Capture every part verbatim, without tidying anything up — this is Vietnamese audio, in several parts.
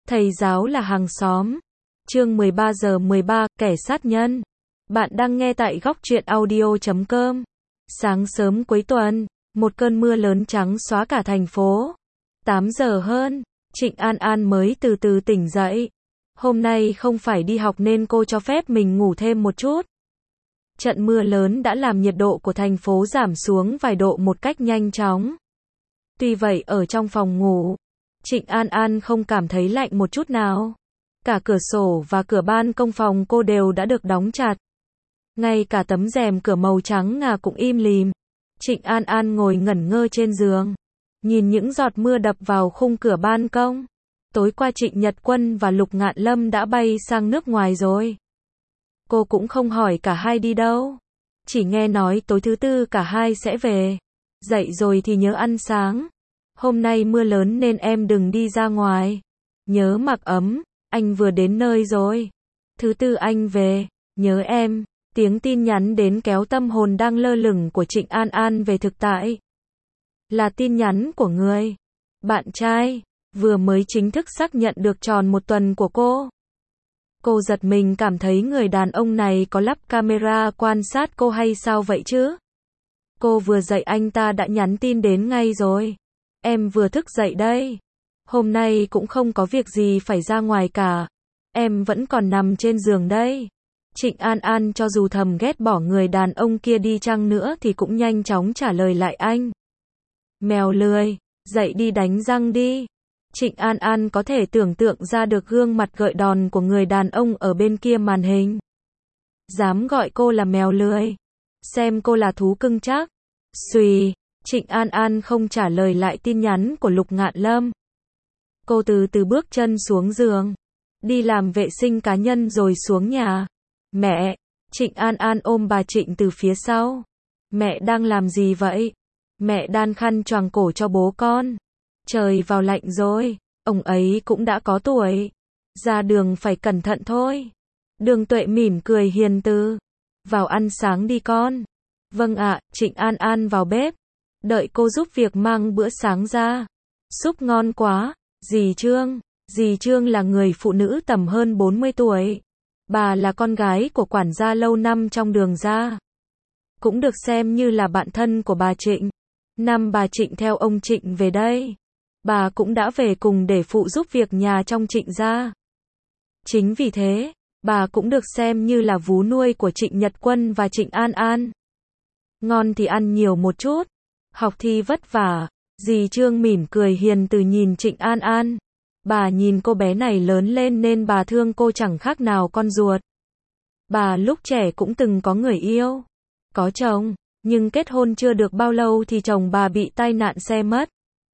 Thầy giáo là hàng xóm. Chương mười ba giờ mười ba, kẻ sát nhân. Bạn đang nghe tại góc truyện audio chấm com. Sáng sớm cuối tuần, một cơn mưa lớn trắng xóa cả thành phố. tám giờ hơn, Trịnh An An mới từ từ tỉnh dậy. Hôm nay không phải đi học nên cô cho phép mình ngủ thêm một chút. Trận mưa lớn đã làm nhiệt độ của thành phố giảm xuống vài độ một cách nhanh chóng. Tuy vậy ở trong phòng ngủ, Trịnh An An không cảm thấy lạnh một chút nào. Cả cửa sổ và cửa ban công phòng cô đều đã được đóng chặt. Ngay cả tấm rèm cửa màu trắng ngà cũng im lìm. Trịnh An An ngồi ngẩn ngơ trên giường, nhìn những giọt mưa đập vào khung cửa ban công. Tối qua Trịnh Nhật Quân và Lục Ngạn Lâm đã bay sang nước ngoài rồi. Cô cũng không hỏi cả hai đi đâu. Chỉ nghe nói tối thứ tư cả hai sẽ về. Dậy rồi thì nhớ ăn sáng. Hôm nay mưa lớn nên em đừng đi ra ngoài. Nhớ mặc ấm, anh vừa đến nơi rồi. Thứ tư anh về, nhớ em. Tiếng tin nhắn đến kéo tâm hồn đang lơ lửng của Trịnh An An về thực tại. Là tin nhắn của người bạn trai, vừa mới chính thức xác nhận được tròn một tuần của cô. Cô giật mình cảm thấy người đàn ông này có lắp camera quan sát cô hay sao vậy chứ? Cô vừa dậy anh ta đã nhắn tin đến ngay rồi. Em vừa thức dậy đây. Hôm nay cũng không có việc gì phải ra ngoài cả. Em vẫn còn nằm trên giường đây. Trịnh An An cho dù thầm ghét bỏ người đàn ông kia đi chăng nữa thì cũng nhanh chóng trả lời lại anh. Mèo lười, dậy đi đánh răng đi. Trịnh An An có thể tưởng tượng ra được gương mặt gợi đòn của người đàn ông ở bên kia màn hình. Dám gọi cô là mèo lười. Xem cô là thú cưng chắc. Xùy, Trịnh An An không trả lời lại tin nhắn của Lục Ngạn Lâm. Cô từ từ bước chân xuống giường. Đi làm vệ sinh cá nhân rồi xuống nhà. Mẹ, Trịnh An An ôm bà Trịnh từ phía sau. Mẹ đang làm gì vậy? Mẹ đan khăn choàng cổ cho bố con. Trời vào lạnh rồi, ông ấy cũng đã có tuổi. Ra đường phải cẩn thận thôi. Đường Tuệ mỉm cười hiền từ. Vào ăn sáng đi con. Vâng ạ, Trịnh An An vào bếp. Đợi cô giúp việc mang bữa sáng ra. Súp ngon quá. Dì Trương. Dì Trương là người phụ nữ tầm hơn bốn mươi tuổi. Bà là con gái của quản gia lâu năm trong Đường gia. Cũng được xem như là bạn thân của bà Trịnh. Năm bà Trịnh theo ông Trịnh về đây. Bà cũng đã về cùng để phụ giúp việc nhà trong Trịnh gia. Chính vì thế, bà cũng được xem như là vú nuôi của Trịnh Nhật Quân và Trịnh An An. Ngon thì ăn nhiều một chút. Học thi vất vả. Dì Trương mỉm cười hiền từ nhìn Trịnh An An. Bà nhìn cô bé này lớn lên nên bà thương cô chẳng khác nào con ruột. Bà lúc trẻ cũng từng có người yêu. Có chồng. Nhưng kết hôn chưa được bao lâu thì chồng bà bị tai nạn xe mất.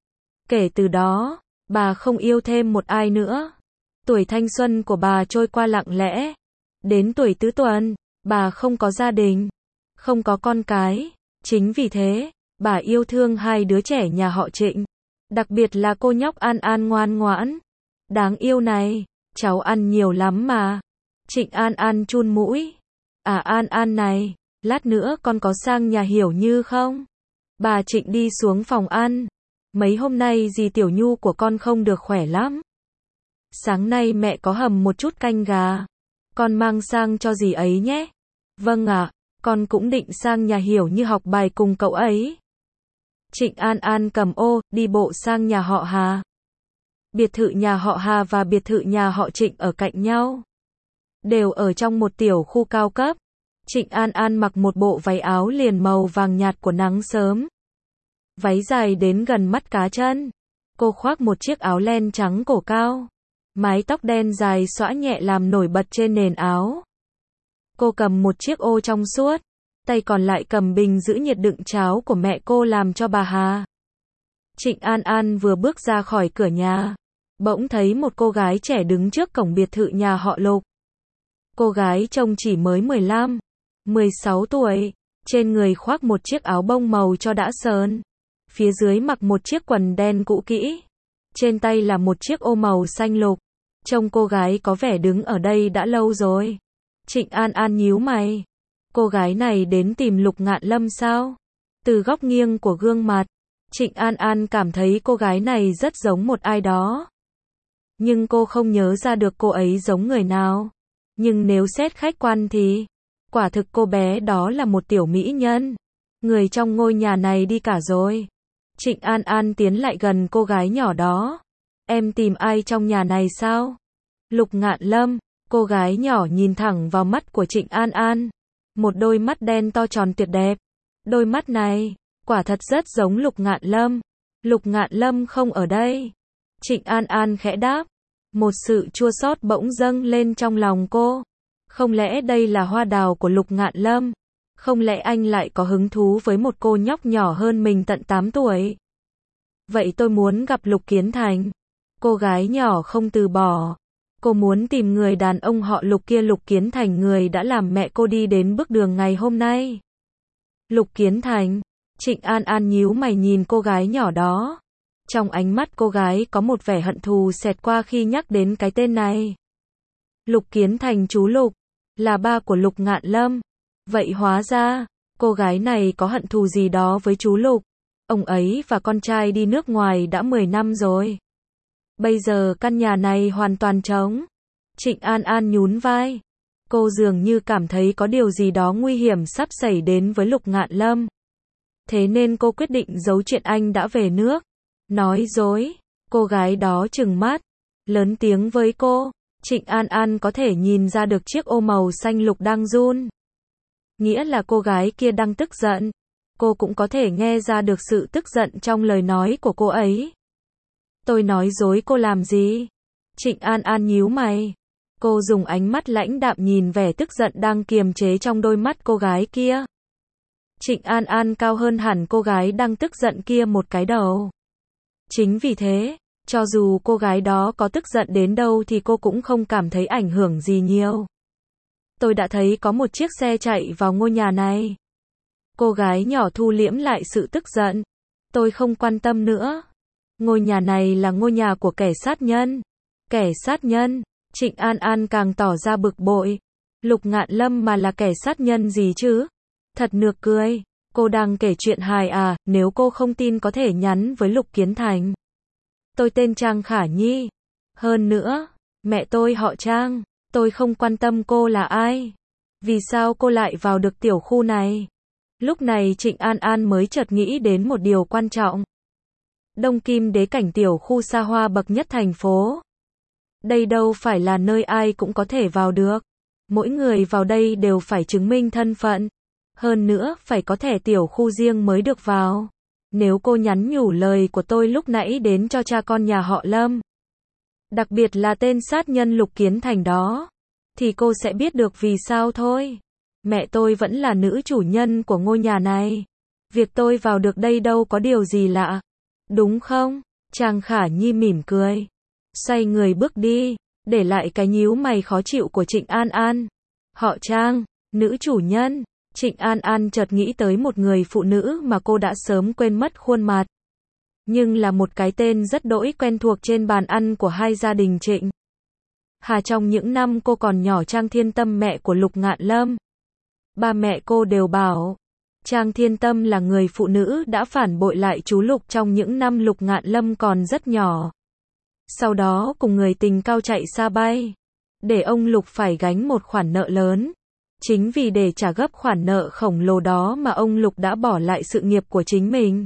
Kể từ đó, bà không yêu thêm một ai nữa. Tuổi thanh xuân của bà trôi qua lặng lẽ. Đến tuổi tứ tuần, bà không có gia đình, không có con cái. Chính vì thế, bà yêu thương hai đứa trẻ nhà họ Trịnh. Đặc biệt là cô nhóc An An ngoan ngoãn, đáng yêu này. Cháu ăn nhiều lắm mà. Trịnh An An chun mũi. À An An này, lát nữa con có sang nhà Hiểu Như không? Bà Trịnh đi xuống phòng ăn. Mấy hôm nay dì Tiểu Nhu của con không được khỏe lắm. Sáng nay mẹ có hầm một chút canh gà. Con mang sang cho dì ấy nhé. Vâng ạ, con cũng định sang nhà Hiểu Như học bài cùng cậu ấy. Trịnh An An cầm ô, đi bộ sang nhà họ Hà. Biệt thự nhà họ Hà và biệt thự nhà họ Trịnh ở cạnh nhau. Đều ở trong một tiểu khu cao cấp. Trịnh An An mặc một bộ váy áo liền màu vàng nhạt của nắng sớm. Váy dài đến gần mắt cá chân. Cô khoác một chiếc áo len trắng cổ cao. Mái tóc đen dài xõa nhẹ làm nổi bật trên nền áo. Cô cầm một chiếc ô trong suốt. Tay còn lại cầm bình giữ nhiệt đựng cháo của mẹ cô làm cho bà Hà. Trịnh An An vừa bước ra khỏi cửa nhà. Bỗng thấy một cô gái trẻ đứng trước cổng biệt thự nhà họ Lục. Cô gái trông chỉ mới mười lăm, mười sáu tuổi. Trên người khoác một chiếc áo bông màu cho đã sờn. Phía dưới mặc một chiếc quần đen cũ kỹ. Trên tay là một chiếc ô màu xanh lục. Trông cô gái có vẻ đứng ở đây đã lâu rồi. Trịnh An An nhíu mày. Cô gái này đến tìm Lục Ngạn Lâm sao? Từ góc nghiêng của gương mặt, Trịnh An An cảm thấy cô gái này rất giống một ai đó. nhưng cô không nhớ ra được cô ấy giống người nào. Nhưng nếu xét khách quan thì, quả thực cô bé đó là một tiểu mỹ nhân. Người trong ngôi nhà này đi cả rồi. Trịnh An An tiến lại gần cô gái nhỏ đó. Em tìm ai trong nhà này sao? Lục Ngạn Lâm, cô gái nhỏ nhìn thẳng vào mắt của Trịnh An An. Một đôi mắt đen to tròn tuyệt đẹp. Đôi mắt này, quả thật rất giống Lục Ngạn Lâm. Lục Ngạn Lâm không ở đây. Trịnh An An khẽ đáp. Một sự chua xót bỗng dâng lên trong lòng cô. Không lẽ đây là hoa đào của Lục Ngạn Lâm? Không lẽ anh lại có hứng thú với một cô nhóc nhỏ hơn mình tận tám tuổi? Vậy tôi muốn gặp Lục Kiến Thành. Cô gái nhỏ không từ bỏ. Cô muốn tìm người đàn ông họ Lục kia, Lục Kiến Thành, người đã làm mẹ cô đi đến bước đường ngày hôm nay. Lục Kiến Thành. Trịnh An An nhíu mày nhìn cô gái nhỏ đó. Trong ánh mắt cô gái có một vẻ hận thù xẹt qua khi nhắc đến cái tên này. Lục Kiến Thành, chú Lục, là ba của Lục Ngạn Lâm. Vậy hóa ra, cô gái này có hận thù gì đó với chú Lục. Ông ấy và con trai đi nước ngoài đã mười năm rồi. Bây giờ căn nhà này hoàn toàn trống. Trịnh An An nhún vai. Cô dường như cảm thấy có điều gì đó nguy hiểm sắp xảy đến với Lục Ngạn Lâm. Thế nên cô quyết định giấu chuyện anh đã về nước. Nói dối. Cô gái đó trừng mắt, lớn tiếng với cô. Trịnh An An có thể nhìn ra được chiếc ô màu xanh lục đang run. Nghĩa là cô gái kia đang tức giận. Cô cũng có thể nghe ra được sự tức giận trong lời nói của cô ấy. Tôi nói dối cô làm gì? Trịnh An An nhíu mày. Cô dùng ánh mắt lãnh đạm nhìn vẻ tức giận đang kiềm chế trong đôi mắt cô gái kia. Trịnh An An cao hơn hẳn cô gái đang tức giận kia một cái đầu. Chính vì thế, cho dù cô gái đó có tức giận đến đâu thì cô cũng không cảm thấy ảnh hưởng gì nhiều. Tôi đã thấy có một chiếc xe chạy vào ngôi nhà này. Cô gái nhỏ thu liễm lại sự tức giận. Tôi không quan tâm nữa. Ngôi nhà này là ngôi nhà của kẻ sát nhân. Kẻ sát nhân. Trịnh An An càng tỏ ra bực bội. Lục Ngạn Lâm mà là kẻ sát nhân gì chứ? Thật nực cười. Cô đang kể chuyện hài à? Nếu cô không tin có thể nhắn với Lục Kiến Thành. Tôi tên Trang Khả Nhi. Hơn nữa, mẹ tôi họ Trang. Tôi không quan tâm cô là ai. Vì sao cô lại vào được tiểu khu này? Lúc này Trịnh An An mới chợt nghĩ đến một điều quan trọng. Đông Kim Đế Cảnh, tiểu khu xa hoa bậc nhất thành phố. Đây đâu phải là nơi ai cũng có thể vào được. Mỗi người vào đây đều phải chứng minh thân phận. Hơn nữa, phải có thẻ tiểu khu riêng mới được vào. Nếu cô nhắn nhủ lời của tôi lúc nãy đến cho cha con nhà họ Lâm, đặc biệt là tên sát nhân Lục Kiến Thành đó, thì cô sẽ biết được vì sao thôi. Mẹ tôi vẫn là nữ chủ nhân của ngôi nhà này. Việc tôi vào được đây đâu có điều gì lạ. Đúng không? Trang Khả Nhi mỉm cười. Xoay người bước đi, để lại cái nhíu mày khó chịu của Trịnh An An. Họ Trang, nữ chủ nhân. Trịnh An An chợt nghĩ tới một người phụ nữ mà cô đã sớm quên mất khuôn mặt. Nhưng là một cái tên rất đỗi quen thuộc trên bàn ăn của hai gia đình Trịnh Hà trong những năm cô còn nhỏ. Trang Thiên Tâm, mẹ của Lục Ngạn Lâm. Ba mẹ cô đều bảo Trang Thiên Tâm là người phụ nữ đã phản bội lại chú Lục trong những năm Lục Ngạn Lâm còn rất nhỏ. Sau đó cùng người tình cao chạy xa bay, để ông Lục phải gánh một khoản nợ lớn. Chính vì để trả gấp khoản nợ khổng lồ đó mà ông Lục đã bỏ lại sự nghiệp của chính mình,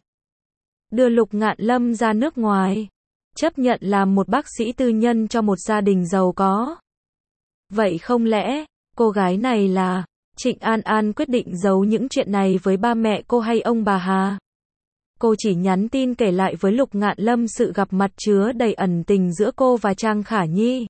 đưa Lục Ngạn Lâm ra nước ngoài, chấp nhận làm một bác sĩ tư nhân cho một gia đình giàu có. Vậy không lẽ cô gái này là... Trịnh An An quyết định giấu những chuyện này với ba mẹ cô hay ông bà Hà. Cô chỉ nhắn tin kể lại với Lục Ngạn Lâm sự gặp mặt chứa đầy ẩn tình giữa cô và Trang Khả Nhi.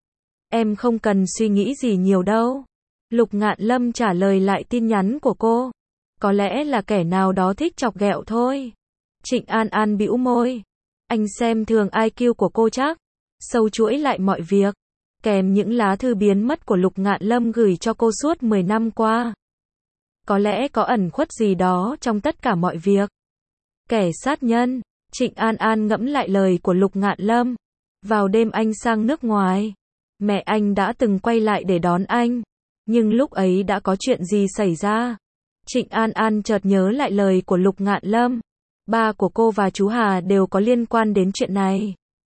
Em không cần suy nghĩ gì nhiều đâu. Lục Ngạn Lâm trả lời lại tin nhắn của cô. Có lẽ là kẻ nào đó thích chọc ghẹo thôi. Trịnh An An bĩu môi. Anh xem thường i kiu của cô chắc. Sâu chuỗi lại mọi việc, kèm những lá thư biến mất của Lục Ngạn Lâm gửi cho cô suốt mười năm qua. Có lẽ có ẩn khuất gì đó trong tất cả mọi việc. Kẻ sát nhân. Trịnh An An ngẫm lại lời của Lục Ngạn Lâm. Vào đêm anh sang nước ngoài, mẹ anh đã từng quay lại để đón anh. Nhưng lúc ấy đã có chuyện gì xảy ra? Trịnh An An chợt nhớ lại lời của Lục Ngạn Lâm. Ba của cô và chú Hà đều có liên quan đến chuyện này.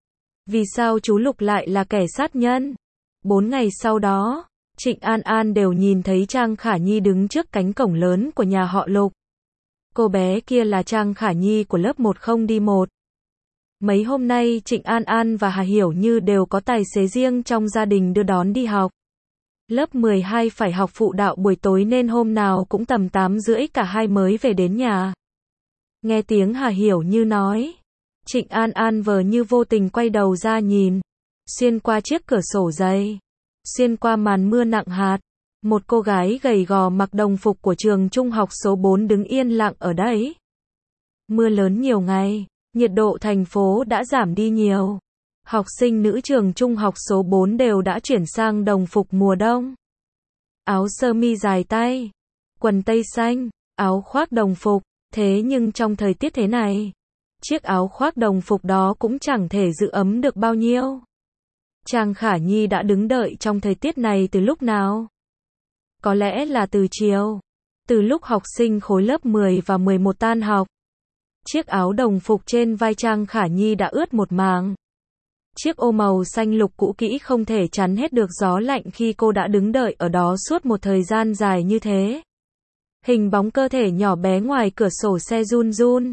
Vì sao chú Lục lại là kẻ sát nhân? Bốn ngày sau đó, Trịnh An An đều nhìn thấy Trang Khả Nhi đứng trước cánh cổng lớn của nhà họ Lục. Cô bé kia là Trang Khả Nhi của lớp một không đi một. Mấy hôm nay Trịnh An An và Hà Hiểu Như đều có tài xế riêng trong gia đình đưa đón đi học. Lớp mười hai phải học phụ đạo buổi tối nên hôm nào cũng tầm tám rưỡi cả hai mới về đến nhà. Nghe tiếng Hà Hiểu Như nói, Trịnh An An vờ như vô tình quay đầu ra nhìn. Xuyên qua chiếc cửa sổ dày, xuyên qua màn mưa nặng hạt, một cô gái gầy gò mặc đồng phục của trường trung học số bốn đứng yên lặng ở đấy. Mưa lớn nhiều ngày, nhiệt độ thành phố đã giảm đi nhiều. Học sinh nữ trường trung học số bốn đều đã chuyển sang đồng phục mùa đông. Áo sơ mi dài tay, quần tây xanh, áo khoác đồng phục, thế nhưng trong thời tiết thế này, chiếc áo khoác đồng phục đó cũng chẳng thể giữ ấm được bao nhiêu. Trang Khả Nhi đã đứng đợi trong thời tiết này từ lúc nào? Có lẽ là từ chiều, từ lúc học sinh khối lớp mười và mười một tan học. Chiếc áo đồng phục trên vai Trang Khả Nhi đã ướt một mảng. Chiếc ô màu xanh lục cũ kỹ không thể chắn hết được gió lạnh khi cô đã đứng đợi ở đó suốt một thời gian dài như thế. Hình bóng cơ thể nhỏ bé ngoài cửa sổ xe run run,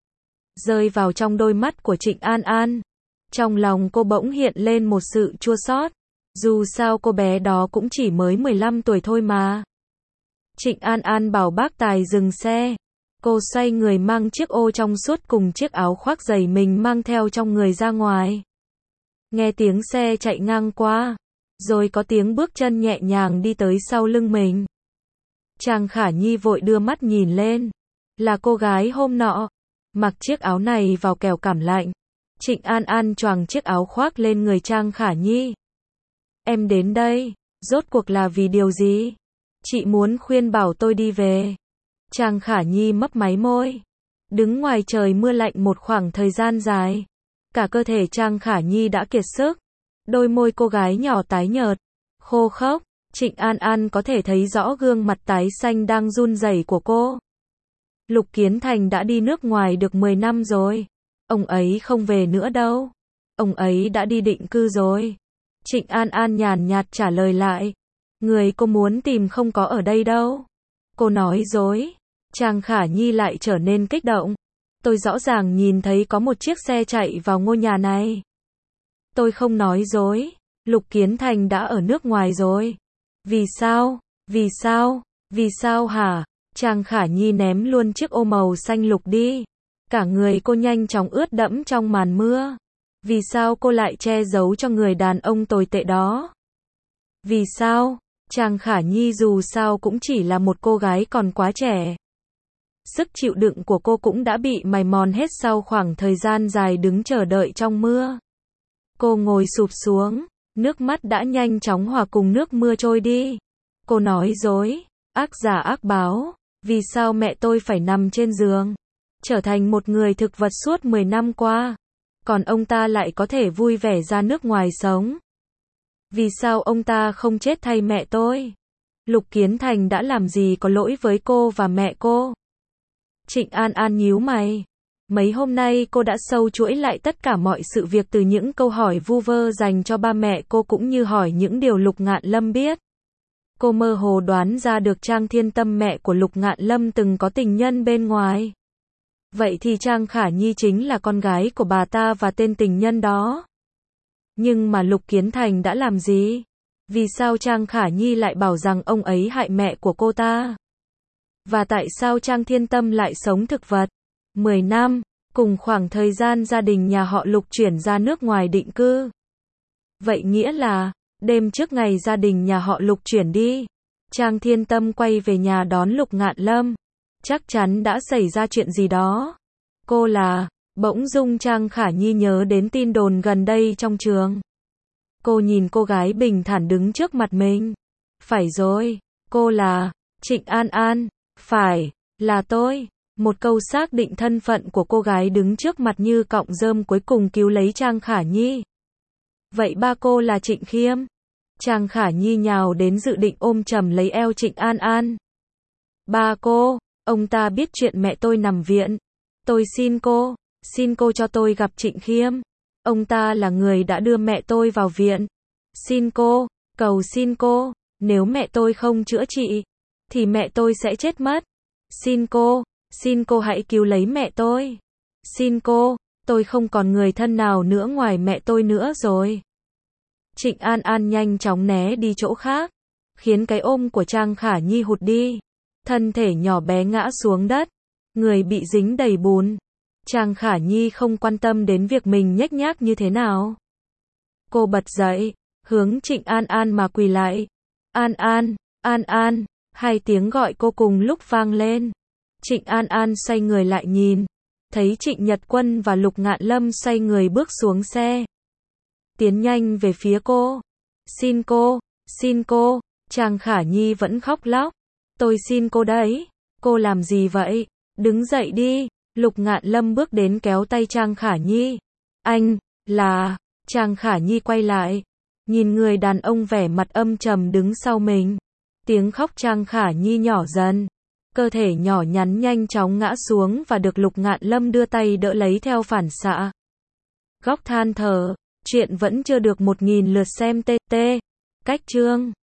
rơi vào trong đôi mắt của Trịnh An An. Trong lòng cô bỗng hiện lên một sự chua xót. Dù sao cô bé đó cũng chỉ mới mười lăm tuổi thôi mà. Trịnh An An bảo bác tài dừng xe. Cô xoay người mang chiếc ô trong suốt cùng chiếc áo khoác dày mình mang theo trong người ra ngoài. Nghe tiếng xe chạy ngang qua, rồi có tiếng bước chân nhẹ nhàng đi tới sau lưng mình. Trang Khả Nhi vội đưa mắt nhìn lên. Là cô gái hôm nọ, mặc chiếc áo này vào kẻo cảm lạnh. Trịnh An An choàng chiếc áo khoác lên người Trang Khả Nhi. Em đến đây, rốt cuộc là vì điều gì? Chị muốn khuyên bảo tôi đi về. Trang Khả Nhi mấp máy môi. Đứng ngoài trời mưa lạnh một khoảng thời gian dài. Cả cơ thể Trang Khả Nhi đã kiệt sức. Đôi môi cô gái nhỏ tái nhợt, khô khốc. Trịnh An An có thể thấy rõ gương mặt tái xanh đang run rẩy của cô. Lục Kiến Thành đã đi nước ngoài được mười năm rồi. Ông ấy không về nữa đâu. Ông ấy đã đi định cư rồi. Trịnh An An nhàn nhạt trả lời lại. Người cô muốn tìm không có ở đây đâu. Cô nói dối. Trang Khả Nhi lại trở nên kích động. Tôi rõ ràng nhìn thấy có một chiếc xe chạy vào ngôi nhà này. Tôi không nói dối. Lục Kiến Thành đã ở nước ngoài rồi. Vì sao? Vì sao? Vì sao hả? Trang Khả Nhi ném luôn chiếc ô màu xanh lục đi. Cả người cô nhanh chóng ướt đẫm trong màn mưa. Vì sao cô lại che giấu cho người đàn ông tồi tệ đó? Vì sao? Trang Khả Nhi dù sao cũng chỉ là một cô gái còn quá trẻ. Sức chịu đựng của cô cũng đã bị mài mòn hết sau khoảng thời gian dài đứng chờ đợi trong mưa. Cô ngồi sụp xuống, nước mắt đã nhanh chóng hòa cùng nước mưa trôi đi. Cô nói dối, ác giả ác báo, vì sao mẹ tôi phải nằm trên giường, trở thành một người thực vật suốt mười năm qua, còn ông ta lại có thể vui vẻ ra nước ngoài sống. Vì sao ông ta không chết thay mẹ tôi? Lục Kiến Thành đã làm gì có lỗi với cô và mẹ cô? Trịnh An An nhíu mày. Mấy hôm nay cô đã sâu chuỗi lại tất cả mọi sự việc từ những câu hỏi vu vơ dành cho ba mẹ cô cũng như hỏi những điều Lục Ngạn Lâm biết. Cô mơ hồ đoán ra được Trang Thiên Tâm mẹ của Lục Ngạn Lâm từng có tình nhân bên ngoài. Vậy thì Trang Khả Nhi chính là con gái của bà ta và tên tình nhân đó. Nhưng mà Lục Kiến Thành đã làm gì? Vì sao Trang Khả Nhi lại bảo rằng ông ấy hại mẹ của cô ta? Và tại sao Trang Thiên Tâm lại sống thực vật? mười năm, cùng khoảng thời gian gia đình nhà họ Lục chuyển ra nước ngoài định cư. Vậy nghĩa là, đêm trước ngày gia đình nhà họ Lục chuyển đi, Trang Thiên Tâm quay về nhà đón Lục Ngạn Lâm. Chắc chắn đã xảy ra chuyện gì đó. Cô là, bỗng dưng Trang Khả Nhi nhớ đến tin đồn gần đây trong trường. Cô nhìn cô gái bình thản đứng trước mặt mình. Phải rồi, cô là, Trịnh An An, phải, là tôi. Một câu xác định thân phận của cô gái đứng trước mặt như cọng rơm cuối cùng cứu lấy Trang Khả Nhi. Vậy ba cô là Trịnh Khiêm? Trang Khả Nhi nhào đến dự định ôm chầm lấy eo Trịnh An An. Ba cô, ông ta biết chuyện mẹ tôi nằm viện. Tôi xin cô, xin cô cho tôi gặp Trịnh Khiêm. Ông ta là người đã đưa mẹ tôi vào viện. Xin cô, cầu xin cô, nếu mẹ tôi không chữa trị, thì mẹ tôi sẽ chết mất. Xin cô, xin cô hãy cứu lấy mẹ tôi. Xin cô, tôi không còn người thân nào nữa ngoài mẹ tôi nữa rồi. Trịnh An An nhanh chóng né đi chỗ khác, khiến cái ôm của Trang Khả Nhi hụt đi. Thân thể nhỏ bé ngã xuống đất, người bị dính đầy bùn. Trang Khả Nhi không quan tâm đến việc mình nhếch nhác như thế nào. Cô bật dậy, hướng Trịnh An An mà quỳ lại. An An, An An, hai tiếng gọi cô cùng lúc vang lên. Trịnh An An xoay người lại nhìn, thấy Trịnh Nhật Quân và Lục Ngạn Lâm xoay người bước xuống xe, tiến nhanh về phía cô. Xin cô, xin cô, Trang Khả Nhi vẫn khóc lóc. Tôi xin cô đấy. Cô làm gì vậy? Đứng dậy đi. Lục Ngạn Lâm bước đến kéo tay Trang Khả Nhi. Anh, là... Trang Khả Nhi quay lại, nhìn người đàn ông vẻ mặt âm trầm đứng sau mình. Tiếng khóc Trang Khả Nhi nhỏ dần. Cơ thể nhỏ nhắn nhanh chóng ngã xuống và được Lục Ngạn Lâm đưa tay đỡ lấy theo phản xạ. Góc than thở, chuyện vẫn chưa được một nghìn lượt xem tê tê. Cách chương